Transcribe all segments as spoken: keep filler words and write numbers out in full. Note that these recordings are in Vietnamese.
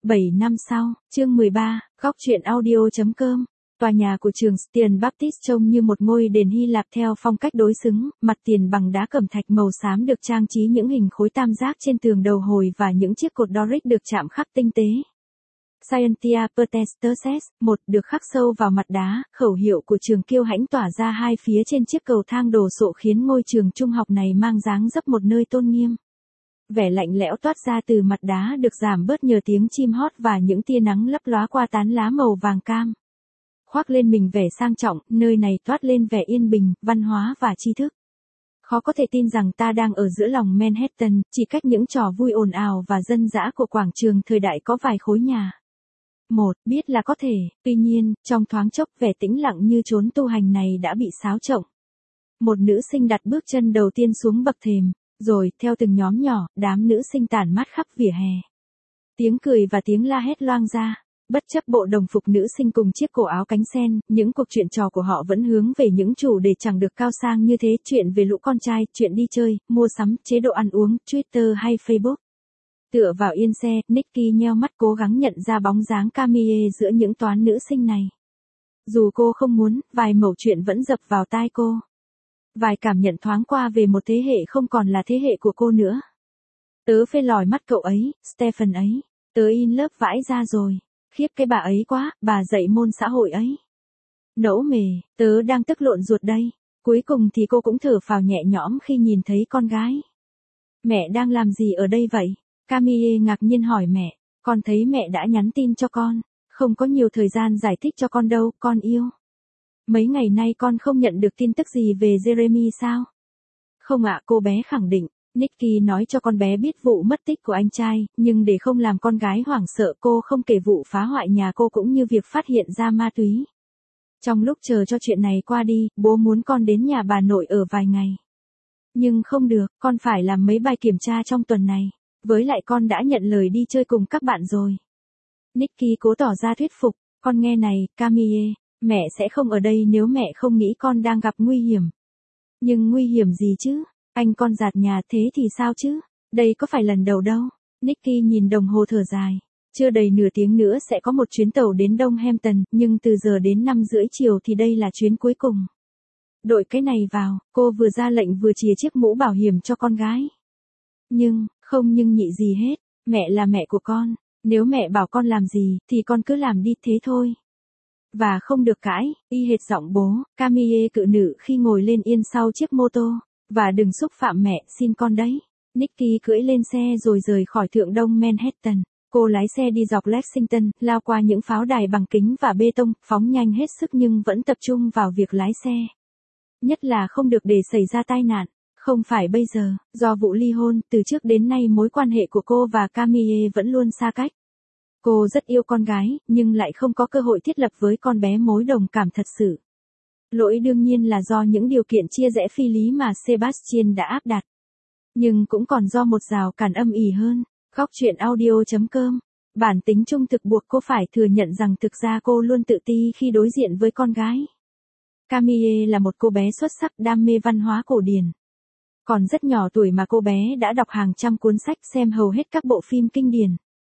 bảy năm sau, chương mười ba, góc truyện audio.com. Tòa nhà của trường Stian Baptist trông như một ngôi đền Hy Lạp theo phong cách đối xứng, mặt tiền bằng đá cẩm thạch màu xám được trang trí những hình khối tam giác trên tường đầu hồi và những chiếc cột Doric được chạm khắc tinh tế. Scientia Pertestes, một được khắc sâu vào mặt đá, khẩu hiệu của trường kiêu hãnh tỏa ra hai phía trên chiếc cầu thang đồ sộ khiến ngôi trường trung học này mang dáng dấp một nơi tôn nghiêm. Vẻ lạnh lẽo toát ra từ mặt đá được giảm bớt nhờ tiếng chim hót và những tia nắng lấp lóa qua tán lá màu vàng cam. Khoác lên mình vẻ sang trọng, nơi này toát lên vẻ yên bình, văn hóa và tri thức. Khó có thể tin rằng ta đang ở giữa lòng Manhattan, chỉ cách những trò vui ồn ào và dân dã của quảng trường thời đại có vài khối nhà. Một, biết là có thể, tuy nhiên, trong thoáng chốc vẻ tĩnh lặng như chốn tu hành này đã bị xáo trộn. Một nữ sinh đặt bước chân đầu tiên xuống bậc thềm, rồi, theo từng nhóm nhỏ, đám nữ sinh tản mát khắp vỉa hè. Tiếng cười và tiếng la hét loang ra. Bất chấp bộ đồng phục nữ sinh cùng chiếc cổ áo cánh sen, những cuộc chuyện trò của họ vẫn hướng về những chủ đề chẳng được cao sang như thế, chuyện về lũ con trai, chuyện đi chơi, mua sắm, chế độ ăn uống, Twitter hay Facebook. Tựa vào yên xe, Nikki nheo mắt cố gắng nhận ra bóng dáng Camille giữa những toán nữ sinh này. Dù cô không muốn, vài mẩu chuyện vẫn dập vào tai cô. Vài cảm nhận thoáng qua về một thế hệ không còn là thế hệ của cô nữa. Tớ phê lòi mắt cậu ấy, Stephen ấy. Tớ in lớp vãi ra rồi. Khiếp cái bà ấy quá, bà dạy môn xã hội ấy. Nẫu mề, tớ đang tức lộn ruột đây. Cuối cùng thì cô cũng thở phào nhẹ nhõm khi nhìn thấy con gái. Mẹ đang làm gì ở đây vậy? Camille ngạc nhiên hỏi mẹ. Con thấy mẹ đã nhắn tin cho con. Không có nhiều thời gian giải thích cho con đâu, con yêu. Mấy ngày nay con không nhận được tin tức gì về Jeremy sao? Không ạ, cô bé khẳng định. Nikki nói cho con bé biết vụ mất tích của anh trai, nhưng để không làm con gái hoảng sợ cô không kể vụ phá hoại nhà cô cũng như việc phát hiện ra ma túy. Trong lúc chờ cho chuyện này qua đi, bố muốn con đến nhà bà nội ở vài ngày. Nhưng không được, con phải làm mấy bài kiểm tra trong tuần này. Với lại con đã nhận lời đi chơi cùng các bạn rồi. Nikki cố tỏ ra thuyết phục, con nghe này, Camille, mẹ sẽ không ở đây nếu mẹ không nghĩ con đang gặp nguy hiểm. Nhưng nguy hiểm gì chứ? Anh con giạt nhà thế thì sao chứ? Đây có phải lần đầu đâu. Nikki nhìn đồng hồ thở dài. Chưa đầy nửa tiếng nữa sẽ có một chuyến tàu đến Đông Hampton, nhưng từ giờ đến năm rưỡi chiều thì đây là chuyến cuối cùng. Đội cái này vào, cô vừa ra lệnh vừa chìa chiếc mũ bảo hiểm cho con gái. Nhưng, không nhưng nhị gì hết, mẹ là mẹ của con. Nếu mẹ bảo con làm gì, thì con cứ làm đi thế thôi. Và không được cãi, y hệt giọng bố, Camille cự nữ khi ngồi lên yên sau chiếc mô tô. Và đừng xúc phạm mẹ, xin con đấy. Nikki cưỡi lên xe rồi rời khỏi thượng đông Manhattan. Cô lái xe đi dọc Lexington, lao qua những pháo đài bằng kính và bê tông, phóng nhanh hết sức nhưng vẫn tập trung vào việc lái xe. Nhất là không được để xảy ra tai nạn. Không phải bây giờ, do vụ ly hôn, từ trước đến nay mối quan hệ của cô và Camille vẫn luôn xa cách. Cô rất yêu con gái, nhưng lại không có cơ hội thiết lập với con bé mối đồng cảm thật sự. Lỗi đương nhiên là do những điều kiện chia rẽ phi lý mà Sebastian đã áp đặt. Nhưng cũng còn do một rào cản âm ỉ hơn. Góc truyện audio.com. Bản tính trung thực buộc cô phải thừa nhận rằng thực ra cô luôn tự ti khi đối diện với con gái. Camille là một cô bé xuất sắc đam mê văn hóa cổ điển. Còn rất nhỏ tuổi mà cô bé đã đọc hàng trăm cuốn sách, xem hầu hết các bộ phim kinh điển.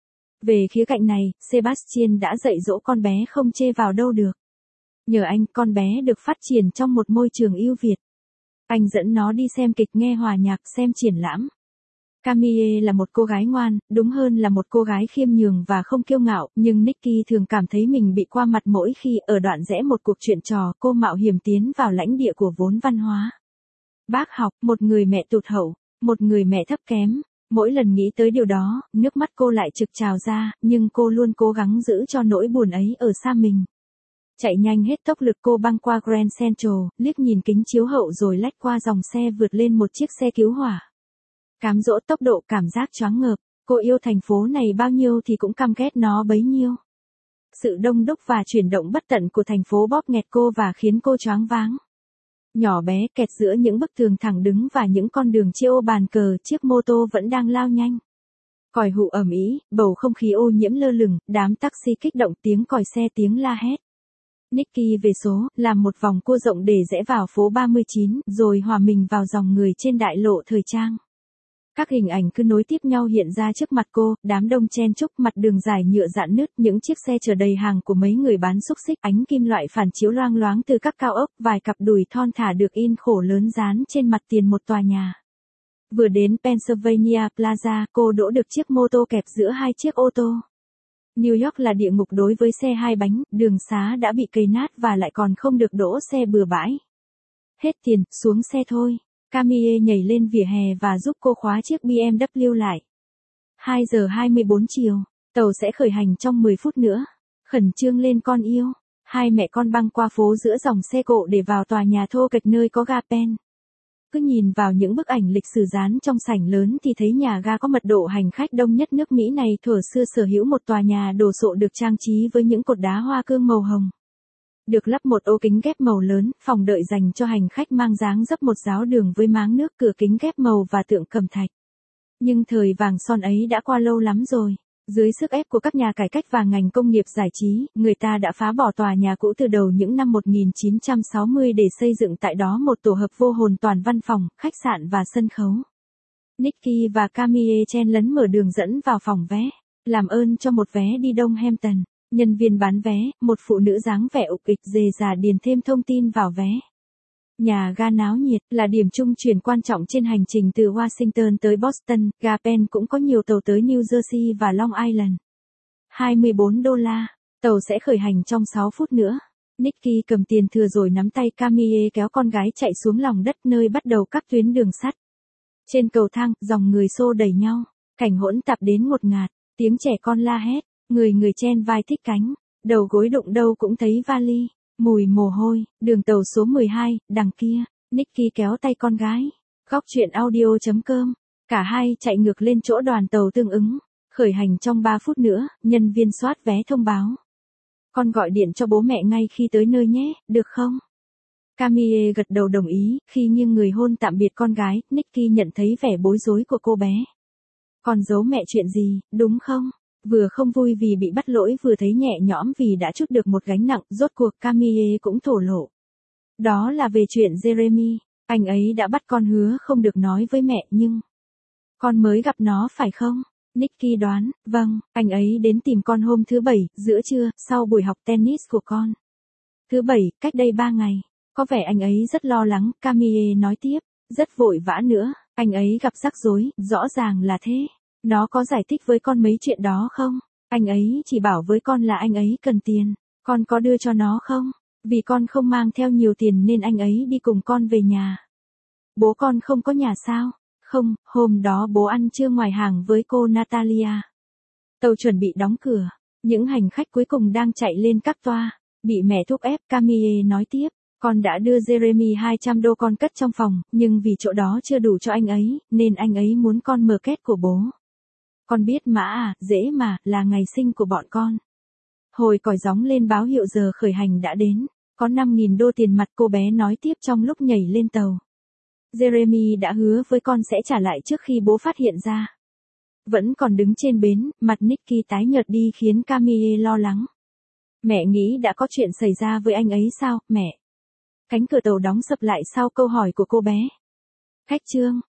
Về khía cạnh này, Sebastian đã dạy dỗ con bé không chê vào đâu được. Nhờ anh, con bé được phát triển trong một môi trường ưu việt. Anh dẫn nó đi xem kịch, nghe hòa nhạc, xem triển lãm. Camille là một cô gái ngoan, đúng hơn là một cô gái khiêm nhường và không kiêu ngạo, nhưng Nikki thường cảm thấy mình bị qua mặt mỗi khi ở đoạn rẽ một cuộc chuyện trò, cô mạo hiểm tiến vào lãnh địa của vốn văn hóa. Bác học, một người mẹ tụt hậu, một người mẹ thấp kém. Mỗi lần nghĩ tới điều đó, nước mắt cô lại trực trào ra, nhưng cô luôn cố gắng giữ cho nỗi buồn ấy ở xa mình. Chạy nhanh hết tốc lực cô băng qua Grand Central, liếc nhìn kính chiếu hậu rồi lách qua dòng xe vượt lên một chiếc xe cứu hỏa. Cám dỗ tốc độ, cảm giác choáng ngợp, cô yêu thành phố này bao nhiêu thì cũng căm ghét nó bấy nhiêu. Sự đông đúc và chuyển động bất tận của thành phố bóp nghẹt cô và khiến cô choáng váng. Nhỏ bé kẹt giữa những bức tường thẳng đứng và những con đường chia ô bàn cờ, chiếc mô tô vẫn đang lao nhanh. Còi hụ ầm ĩ, bầu không khí ô nhiễm lơ lửng, đám taxi kích động, tiếng còi xe, tiếng la hét. Nikki về số, làm một vòng cua rộng để rẽ vào phố ba mươi chín, rồi hòa mình vào dòng người trên đại lộ thời trang. Các hình ảnh cứ nối tiếp nhau hiện ra trước mặt cô, đám đông chen chúc, mặt đường dài nhựa rạn nứt, những chiếc xe chở đầy hàng của mấy người bán xúc xích, ánh kim loại phản chiếu loang loáng từ các cao ốc, vài cặp đùi thon thả được in khổ lớn dán trên mặt tiền một tòa nhà. Vừa đến Pennsylvania Plaza, cô đỗ được chiếc mô tô kẹp giữa hai chiếc ô tô. New York là địa ngục đối với xe hai bánh, đường xá đã bị cày nát và lại còn không được đỗ xe bừa bãi. Hết tiền, xuống xe thôi. Camille nhảy lên vỉa hè và giúp cô khóa chiếc bê em vê lại. hai giờ hai mươi bốn chiều, tàu sẽ khởi hành trong mười phút nữa. Khẩn trương lên con yêu. Hai mẹ con băng qua phố giữa dòng xe cộ để vào tòa nhà thô kệch nơi có ga Penn. Cứ nhìn vào những bức ảnh lịch sử dán trong sảnh lớn thì thấy nhà ga có mật độ hành khách đông nhất nước Mỹ này thuở xưa sở hữu một tòa nhà đồ sộ được trang trí với những cột đá hoa cương màu hồng. Được lắp một ô kính ghép màu lớn, phòng đợi dành cho hành khách mang dáng dấp một giáo đường với máng nước, cửa kính ghép màu và tượng cẩm thạch. Nhưng thời vàng son ấy đã qua lâu lắm rồi. Dưới sức ép của các nhà cải cách và ngành công nghiệp giải trí, người ta đã phá bỏ tòa nhà cũ từ đầu những năm một nghìn chín trăm sáu mươi để xây dựng tại đó một tổ hợp vô hồn toàn văn phòng, khách sạn và sân khấu. Nicky và Camille chen lấn mở đường dẫn vào phòng vé. Làm ơn cho một vé đi Đông Hampton. Nhân viên bán vé, một phụ nữ dáng vẻ ục ịch dề dà điền thêm thông tin vào vé. Nhà ga náo nhiệt là điểm trung chuyển quan trọng trên hành trình từ Washington tới Boston, ga Penn cũng có nhiều tàu tới New Jersey và Long Island. hai mươi bốn đô la, tàu sẽ khởi hành trong sáu phút nữa. Nicky cầm tiền thừa rồi nắm tay Camille kéo con gái chạy xuống lòng đất nơi bắt đầu các tuyến đường sắt. Trên cầu thang, dòng người xô đẩy nhau, cảnh hỗn tạp đến ngột ngạt, tiếng trẻ con la hét, người người chen vai thích cánh, đầu gối đụng đâu cũng thấy vali. Mùi mồ hôi, đường tàu số mười hai, đằng kia, Nicky kéo tay con gái. Góc chuyện audio chấm com. Cả hai chạy ngược lên chỗ đoàn tàu tương ứng. Khởi hành trong ba phút nữa, nhân viên soát vé thông báo. Con gọi điện cho bố mẹ ngay khi tới nơi nhé, được không? Camille gật đầu đồng ý, khi nghiêng người hôn tạm biệt con gái, Nicky nhận thấy vẻ bối rối của cô bé. Con giấu mẹ chuyện gì, đúng không? Vừa không vui vì bị bắt lỗi vừa thấy nhẹ nhõm vì đã trút được một gánh nặng, rốt cuộc Camille cũng thổ lộ. Đó là về chuyện Jeremy, anh ấy đã bắt con hứa không được nói với mẹ nhưng... Con mới gặp nó phải không? Nicky đoán, vâng, anh ấy đến tìm con hôm thứ bảy, giữa trưa, sau buổi học tennis của con. Thứ bảy, cách đây ba ngày, có vẻ anh ấy rất lo lắng, Camille nói tiếp, rất vội vã nữa, anh ấy gặp rắc rối, rõ ràng là thế. Nó có giải thích với con mấy chuyện đó không? Anh ấy chỉ bảo với con là anh ấy cần tiền. Con có đưa cho nó không? Vì con không mang theo nhiều tiền nên anh ấy đi cùng con về nhà. Bố con không có nhà sao? Không, hôm đó bố ăn trưa ngoài hàng với cô Natalia. Tàu chuẩn bị đóng cửa. Những hành khách cuối cùng đang chạy lên các toa. Bị mẹ thúc ép, Camille nói tiếp. Con đã đưa Jeremy hai trăm đô con cất trong phòng, nhưng vì chỗ đó chưa đủ cho anh ấy, nên anh ấy muốn con mở két của bố. Con biết mà à, dễ mà, là ngày sinh của bọn con. Hồi còi gióng lên báo hiệu giờ khởi hành đã đến. Có năm nghìn đô tiền mặt, cô bé nói tiếp trong lúc nhảy lên tàu. Jeremy đã hứa với con sẽ trả lại trước khi bố phát hiện ra. Vẫn còn đứng trên bến, mặt Nicky tái nhợt đi khiến Camille lo lắng. Mẹ nghĩ đã có chuyện xảy ra với anh ấy sao, mẹ? Cánh cửa tàu đóng sập lại sau câu hỏi của cô bé. Khách trương,